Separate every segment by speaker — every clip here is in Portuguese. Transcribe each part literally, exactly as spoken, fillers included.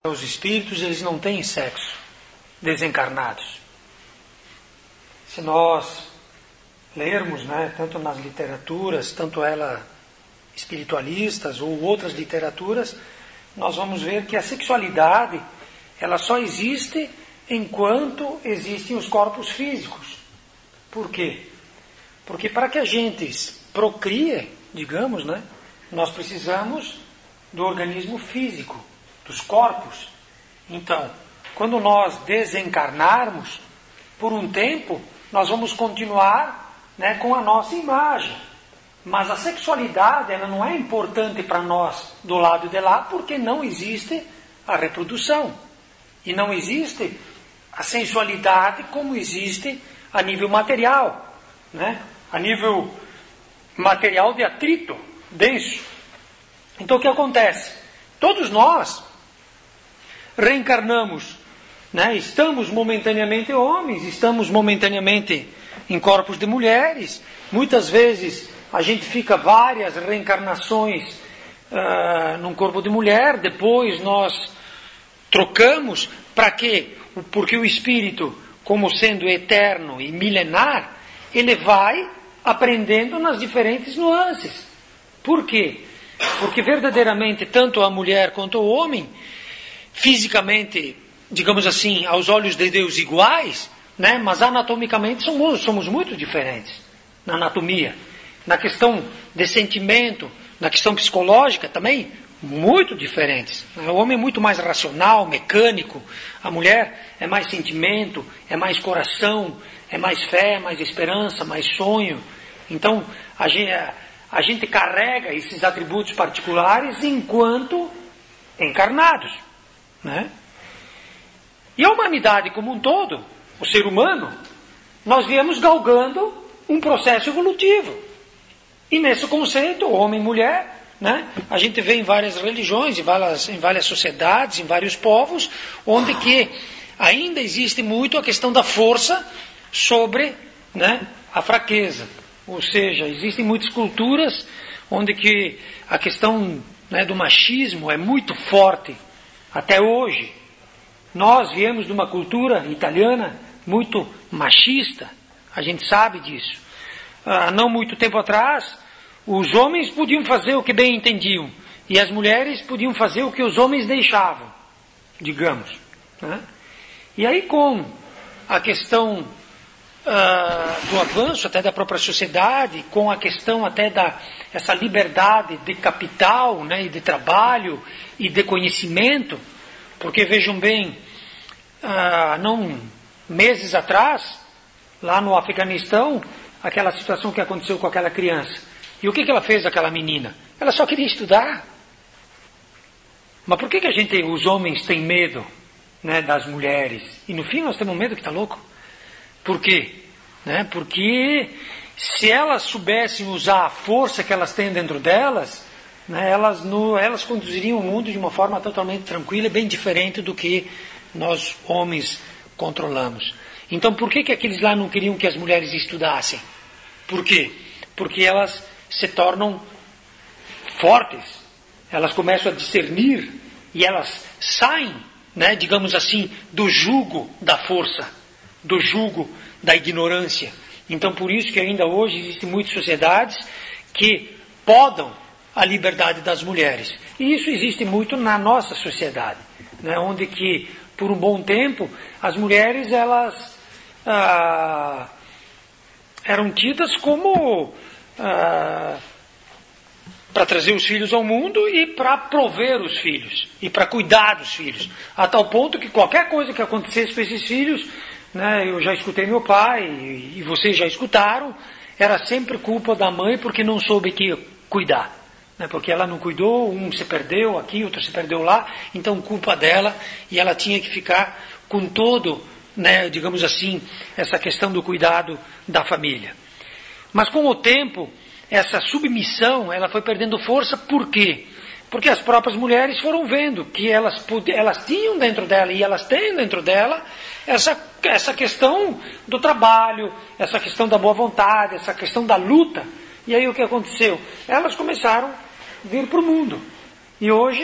Speaker 1: Os espíritos, eles não têm sexo, desencarnados. Se nós lermos, né, tanto nas literaturas, tanto ela espiritualistas ou outras literaturas, nós vamos ver que a sexualidade, ela só existe enquanto existem os corpos físicos. Por quê? Porque para que a gente procrie, digamos, né, nós precisamos do organismo físico, dos corpos. Então, quando nós desencarnarmos, por um tempo, nós vamos continuar, né, com a nossa imagem. Mas a sexualidade, ela não é importante para nós do lado de lá, porque não existe a reprodução. E não existe a sensualidade como existe a nível material, né? A nível material de atrito denso. Então o que acontece? Todos nós reencarnamos, né? Estamos momentaneamente homens, estamos momentaneamente em corpos de mulheres. Muitas vezes a gente fica várias reencarnações uh, num corpo de mulher, depois nós trocamos. Para quê? Porque o espírito, como sendo eterno e milenar, ele vai aprendendo nas diferentes nuances. Por quê? Porque verdadeiramente tanto a mulher quanto o homem, fisicamente, digamos assim, aos olhos de Deus iguais, né? Mas anatomicamente somos, somos muito diferentes na anatomia. Na questão de sentimento, na questão psicológica também, muito diferentes. O homem é muito mais racional, mecânico. A mulher é mais sentimento, é mais coração, é mais fé, mais esperança, mais sonho. Então, a gente, a gente carrega esses atributos particulares enquanto encarnados, né? E a humanidade como um todo, o ser humano, nós viemos galgando um processo evolutivo. E nesse conceito, homem e mulher, né, a gente vê em várias religiões, em várias, em várias sociedades, em vários povos, onde que ainda existe muito a questão da força sobre, né, a fraqueza. Ou seja, existem muitas culturas onde que a questão, né, do machismo é muito forte, até hoje. Nós viemos de uma cultura italiana muito machista, a gente sabe disso. Há não muito tempo atrás, os homens podiam fazer o que bem entendiam, e as mulheres podiam fazer o que os homens deixavam, digamos, né? E aí com a questão uh, do avanço até da própria sociedade, com a questão até da essa liberdade de capital, né, e de trabalho e de conhecimento, porque vejam bem, uh, não meses atrás, lá no Afeganistão, aquela situação que aconteceu com aquela criança. E o que, que ela fez, aquela menina? Ela só queria estudar. Mas por que, que a gente, os homens, têm medo, né, das mulheres? E no fim nós temos medo que está louco. Por quê? Né? Porque se elas soubessem usar a força que elas têm dentro delas, né, elas, no, elas conduziriam o mundo de uma forma totalmente tranquila e bem diferente do que nós, homens, controlamos. Então por que, que aqueles lá não queriam que as mulheres estudassem? Por quê? Porque elas se tornam fortes, elas começam a discernir e elas saem, né, digamos assim, do jugo da força, do jugo da ignorância. Então por isso que ainda hoje existem muitas sociedades que podam a liberdade das mulheres. E isso existe muito na nossa sociedade, né, onde que por um bom tempo as mulheres elas ah, eram tidas como ah, para trazer os filhos ao mundo e para prover os filhos e para cuidar dos filhos, a tal ponto que qualquer coisa que acontecesse com esses filhos, né, eu já escutei meu pai e, e vocês já escutaram, era sempre culpa da mãe porque não soube que cuidar, né, porque ela não cuidou, um se perdeu aqui, outro se perdeu lá, então culpa dela, e ela tinha que ficar com todo, né, digamos assim, essa questão do cuidado da família. Mas com o tempo, essa submissão, ela foi perdendo força. Por quê? Porque as próprias mulheres foram vendo que elas, elas tinham dentro dela, e elas têm dentro dela, essa, essa questão do trabalho, essa questão da boa vontade, essa questão da luta. E aí o que aconteceu? Elas começaram a vir para o mundo. E hoje,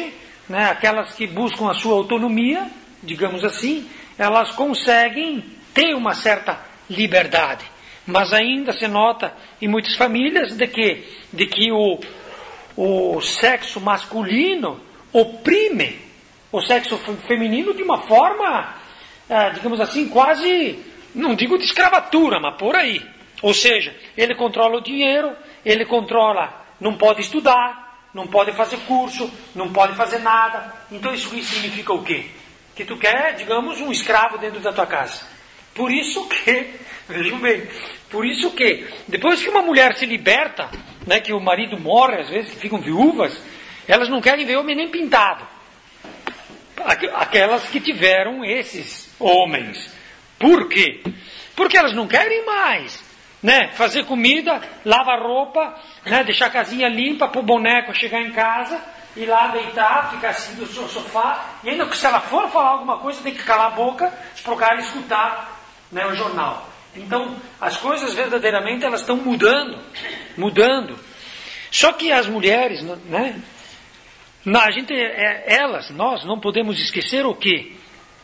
Speaker 1: né, aquelas que buscam a sua autonomia, digamos assim, elas conseguem ter uma certa liberdade. Mas ainda se nota em muitas famílias de que, de que o, o sexo masculino oprime o sexo feminino de uma forma, ah, digamos assim, quase, não digo de escravatura, mas por aí. Ou seja, ele controla o dinheiro, ele controla, não pode estudar, não pode fazer curso, não pode fazer nada. Então isso significa o quê? Que tu quer, digamos, um escravo dentro da tua casa. Por isso que, vejam bem, por isso que, depois que uma mulher se liberta, né, que o marido morre, às vezes, que ficam viúvas, elas não querem ver homem nem pintado. Aquelas que tiveram esses homens. Por quê? Porque elas não querem mais, né, fazer comida, lavar roupa, né, deixar a casinha limpa para o boneco chegar em casa, ir lá deitar, ficar assim no sofá, e ainda que se ela for falar alguma coisa, tem que calar a boca para o cara escutar, né, o jornal. Então, as coisas verdadeiramente elas estão mudando, mudando. Só que as mulheres, né, a gente, elas, nós não podemos esquecer o quê?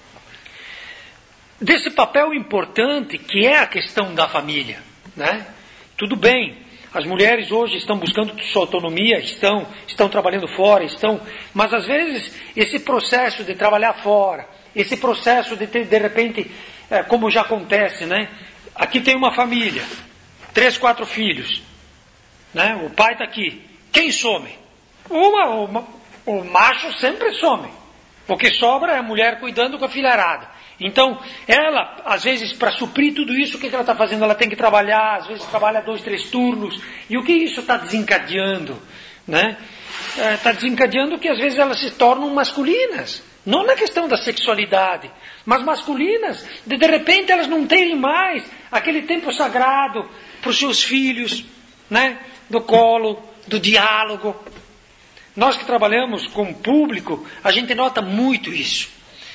Speaker 1: Desse papel importante que é a questão da família, né? Tudo bem, as mulheres hoje estão buscando sua autonomia, estão, estão trabalhando fora, estão, mas às vezes esse processo de trabalhar fora, esse processo de ter, de repente, é, como já acontece, né? Aqui tem uma família, três, quatro filhos, né? O pai está aqui, quem some? Uma, uma, o macho sempre some, porque sobra é a mulher cuidando com a filharada. Então, ela, às vezes, para suprir tudo isso, o que, que ela está fazendo? Ela tem que trabalhar, às vezes trabalha dois, três turnos. E o que isso está desencadeando? Né? Está desencadeando que, às vezes, elas se tornam masculinas. Não na questão da sexualidade, mas masculinas. De, de repente, elas não terem mais aquele tempo sagrado para os seus filhos, né? Do colo, do diálogo. Nós que trabalhamos com o público, a gente nota muito isso.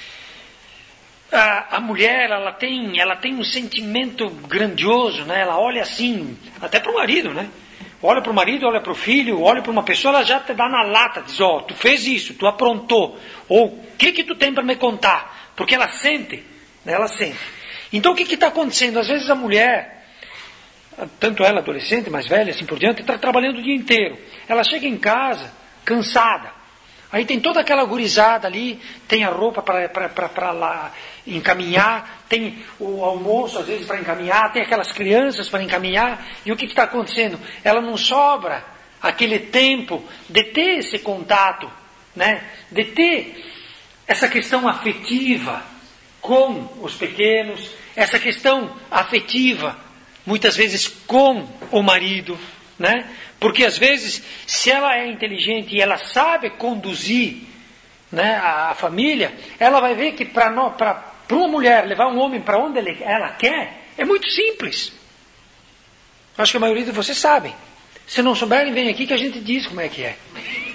Speaker 1: A, a mulher, ela tem, ela tem um sentimento grandioso, né? Ela olha assim, até para o marido, né? Olha para o marido, olha para o filho, olha para uma pessoa, ela já te dá na lata, diz, ó, oh, tu fez isso, tu aprontou, ou o que que tu tem para me contar? Porque ela sente, né? Ela sente. Então o que que está acontecendo? Às vezes a mulher, tanto ela adolescente, mais velha, assim por diante, está trabalhando o dia inteiro. Ela chega em casa, cansada. Aí tem toda aquela gurizada ali, tem a roupa para lá encaminhar, tem o almoço às vezes para encaminhar, tem aquelas crianças para encaminhar, e o que está acontecendo? Ela não sobra aquele tempo de ter esse contato, né? De ter essa questão afetiva com os pequenos, essa questão afetiva, muitas vezes com o marido, né? Porque às vezes, se ela é inteligente e ela sabe conduzir, né, a, a família, ela vai ver que para uma mulher levar um homem para onde ele, ela quer, é muito simples. Acho que a maioria de vocês sabem. Se não souberem, vem aqui que a gente diz como é que é.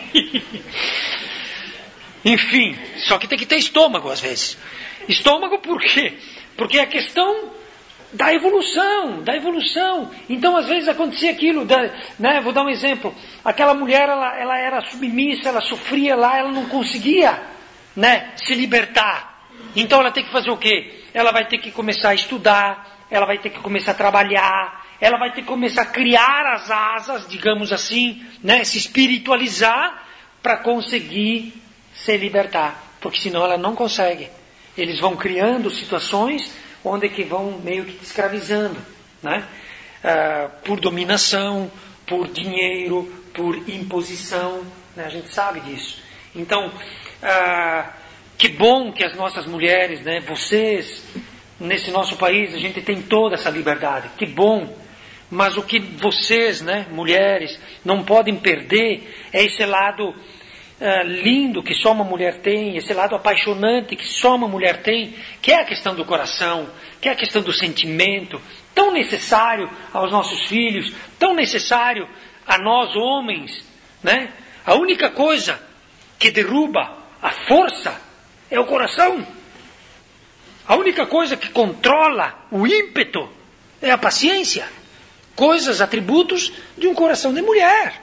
Speaker 1: Enfim, só que tem que ter estômago às vezes. Estômago por quê? Porque é questão da evolução, da evolução. Então, às vezes, acontecia aquilo, da, né, vou dar um exemplo, aquela mulher, ela, ela era submissa, ela sofria lá, ela não conseguia, né, se libertar. Então, ela tem que fazer o quê? Ela vai ter que começar a estudar, ela vai ter que começar a trabalhar, ela vai ter que começar a criar as asas, digamos assim, né, se espiritualizar, para conseguir se libertar. Porque senão ela não consegue. Eles vão criando situações onde que vão meio que te escravizando, né? Ah, por dominação, por dinheiro, por imposição, né? A gente sabe disso. Então, ah, que bom que as nossas mulheres, né? Vocês, nesse nosso país, a gente tem toda essa liberdade, que bom. Mas o que vocês, né, mulheres, não podem perder é esse lado Uh, lindo que só uma mulher tem, esse lado apaixonante que só uma mulher tem, que é a questão do coração, que é a questão do sentimento, tão necessário aos nossos filhos, tão necessário a nós homens, né? A única coisa que derruba a força é o coração. A única coisa que controla o ímpeto é a paciência. Coisas, atributos de um coração de mulher,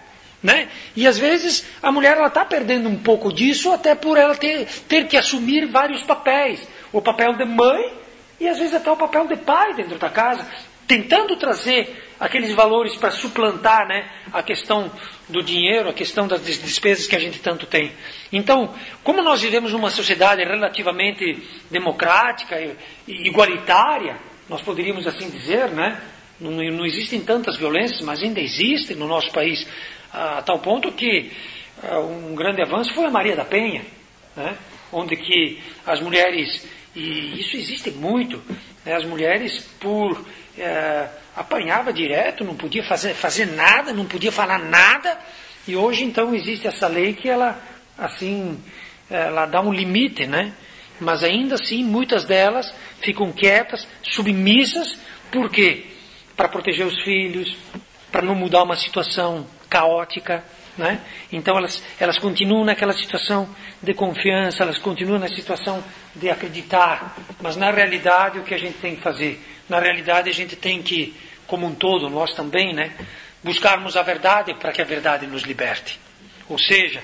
Speaker 1: Né? E às vezes a mulher está perdendo um pouco disso, até por ela ter, ter que assumir vários papéis. O papel de mãe e às vezes até o papel de pai dentro da casa, tentando trazer aqueles valores para suplantar, né, a questão do dinheiro, a questão das despesas que a gente tanto tem. Então, como nós vivemos numa sociedade relativamente democrática e igualitária, nós poderíamos assim dizer, né? Não, não existem tantas violências, mas ainda existem no nosso país, a tal ponto que uh, um grande avanço foi a Maria da Penha, né? Onde que as mulheres, e isso existe muito, né? As mulheres por uh, apanhava direto, não podia fazer, fazer nada, não podia falar nada, e hoje então existe essa lei que ela assim, ela dá um limite, né? Mas ainda assim muitas delas ficam quietas, submissas. Por quê? Para proteger os filhos, para não mudar uma situação caótica, né? Então elas, elas continuam naquela situação de confiança, elas continuam na situação de acreditar, mas na realidade o que a gente tem que fazer? Na realidade a gente tem que, como um todo, nós também, né, buscarmos a verdade para que a verdade nos liberte. Ou seja,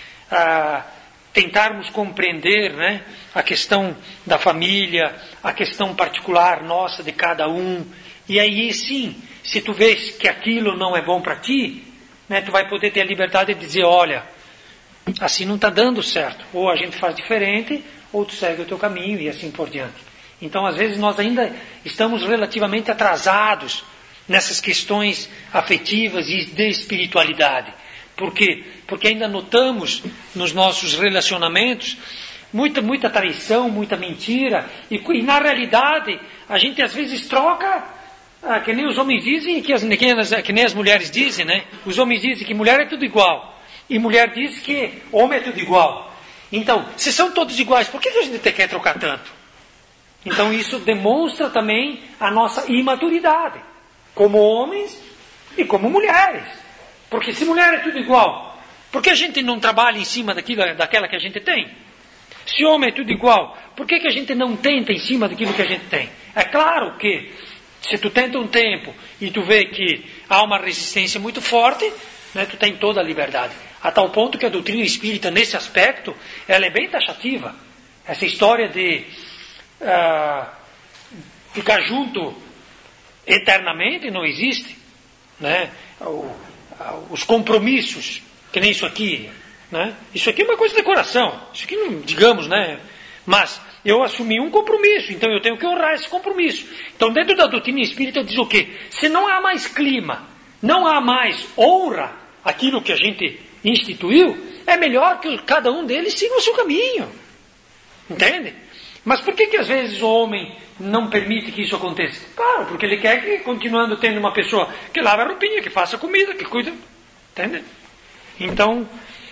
Speaker 1: ah, tentarmos compreender, né, a questão da família, a questão particular nossa de cada um, e aí sim, se tu vês que aquilo não é bom para ti, né, tu vai poder ter a liberdade de dizer, olha, assim não está dando certo, ou a gente faz diferente, ou tu segue o teu caminho e assim por diante. Então às vezes nós ainda estamos relativamente atrasados nessas questões afetivas e de espiritualidade. Por quê? Porque ainda notamos nos nossos relacionamentos muita, muita traição, muita mentira, e, e na realidade a gente às vezes troca, ah, que nem os homens dizem, que, as, que, as, que nem as mulheres dizem, né? Os homens dizem que mulher é tudo igual, e mulher diz que homem é tudo igual. Então, se são todos iguais, por que a gente quer trocar tanto? Então isso demonstra também a nossa imaturidade, como homens e como mulheres. Porque se mulher é tudo igual, por que a gente não trabalha em cima daquilo, daquela que a gente tem? Se homem é tudo igual, por que, que a gente não tenta em cima daquilo que a gente tem? É claro que, se tu tenta um tempo e tu vê que há uma resistência muito forte, né, tu tem toda a liberdade. A tal ponto que a doutrina espírita, nesse aspecto, ela é bem taxativa. Essa história de uh, ficar junto eternamente não existe. Né? O, os compromissos, que nem isso aqui, né? Isso aqui é uma coisa de coração, isso aqui não, digamos, né? Mas eu assumi um compromisso, então eu tenho que honrar esse compromisso. Então dentro da doutrina espírita diz o quê? Se não há mais clima, não há mais honra aquilo que a gente instituiu, é melhor que cada um deles siga o seu caminho, entende? Mas por que que às vezes o homem não permite que isso aconteça? Claro, porque ele quer que, continuando tendo uma pessoa que lava a roupinha, que faça comida, que cuida, entende? Então,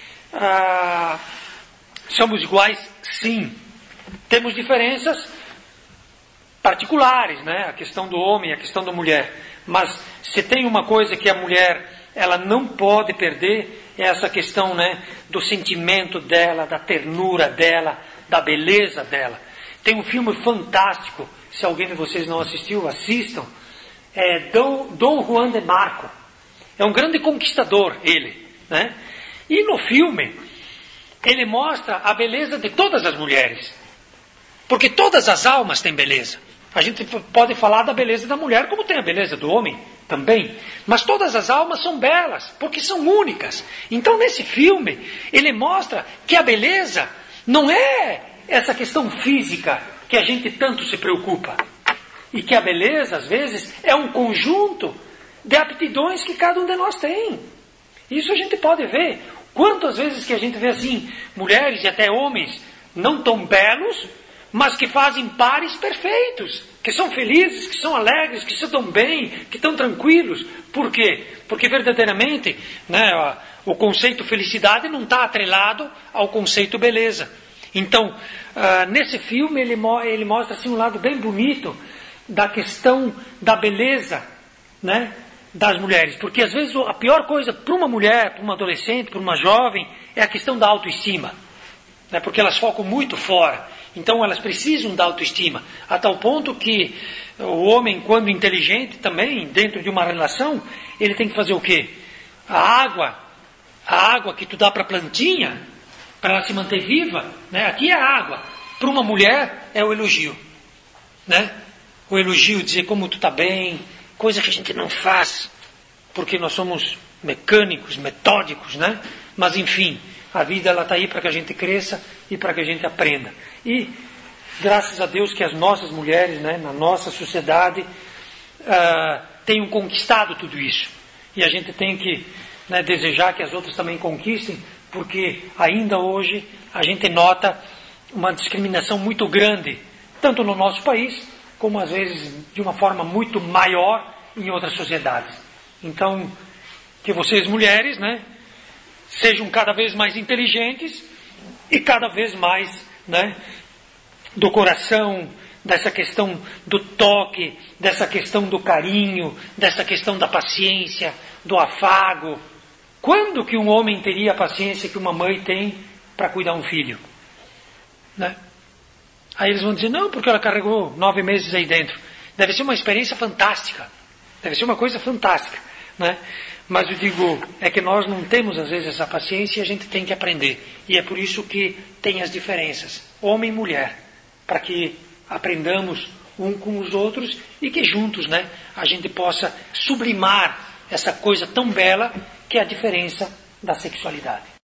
Speaker 1: ah, somos iguais, sim. Temos diferenças particulares, né? A questão do homem, a questão da mulher. Mas se tem uma coisa que a mulher ela não pode perder, é essa questão, né, do sentimento dela, da ternura dela, da beleza dela. Tem um filme fantástico, se alguém de vocês não assistiu, assistam. É Dom, Dom Juan de Marco. É um grande conquistador, ele, né? E no filme, ele mostra a beleza de todas as mulheres. Porque todas as almas têm beleza. A gente pode falar da beleza da mulher como tem a beleza do homem também. Mas todas as almas são belas, porque são únicas. Então nesse filme, ele mostra que a beleza não é essa questão física que a gente tanto se preocupa. E que a beleza, às vezes, é um conjunto de aptidões que cada um de nós tem. Isso a gente pode ver. Quantas vezes que a gente vê assim, mulheres e até homens não tão belos, mas que fazem pares perfeitos, que são felizes, que são alegres, que se dão bem, que estão tranquilos. Por quê? Porque verdadeiramente, né, o conceito felicidade não está atrelado ao conceito beleza. Então, uh, nesse filme ele, mo- ele mostra assim, um lado bem bonito da questão da beleza, né, das mulheres. Porque às vezes a pior coisa para uma mulher, para uma adolescente, para uma jovem, é a questão da autoestima. Né, porque elas focam muito fora. Então elas precisam da autoestima. A tal ponto que o homem, quando inteligente também, dentro de uma relação, ele tem que fazer o quê? A água A água que tu dá para a plantinha, para ela se manter viva, né? Aqui é a água. Para uma mulher é o elogio. Né? O elogio, dizer como tu está bem, coisa que a gente não faz, porque nós somos mecânicos, metódicos, né? Mas enfim, a vida ela está aí para que a gente cresça e para que a gente aprenda. E graças a Deus que as nossas mulheres, né, na nossa sociedade, uh, tenham conquistado tudo isso. E a gente tem que, né, desejar que as outras também conquistem, porque ainda hoje a gente nota uma discriminação muito grande, tanto no nosso país, como às vezes de uma forma muito maior em outras sociedades. Então, que vocês mulheres, né, sejam cada vez mais inteligentes e cada vez mais, né, do coração, dessa questão do toque, dessa questão do carinho, dessa questão da paciência, do afago. Quando que um homem teria a paciência que uma mãe tem para cuidar um filho? Né? Aí eles vão dizer, não, porque ela carregou nove meses aí dentro. Deve ser uma experiência fantástica. Deve ser uma coisa fantástica. Né? Mas eu digo, é que nós não temos às vezes essa paciência e a gente tem que aprender. E é por isso que tem as diferenças, homem e mulher, para que aprendamos um com os outros e que juntos, né, a gente possa sublimar essa coisa tão bela que é a diferença da sexualidade.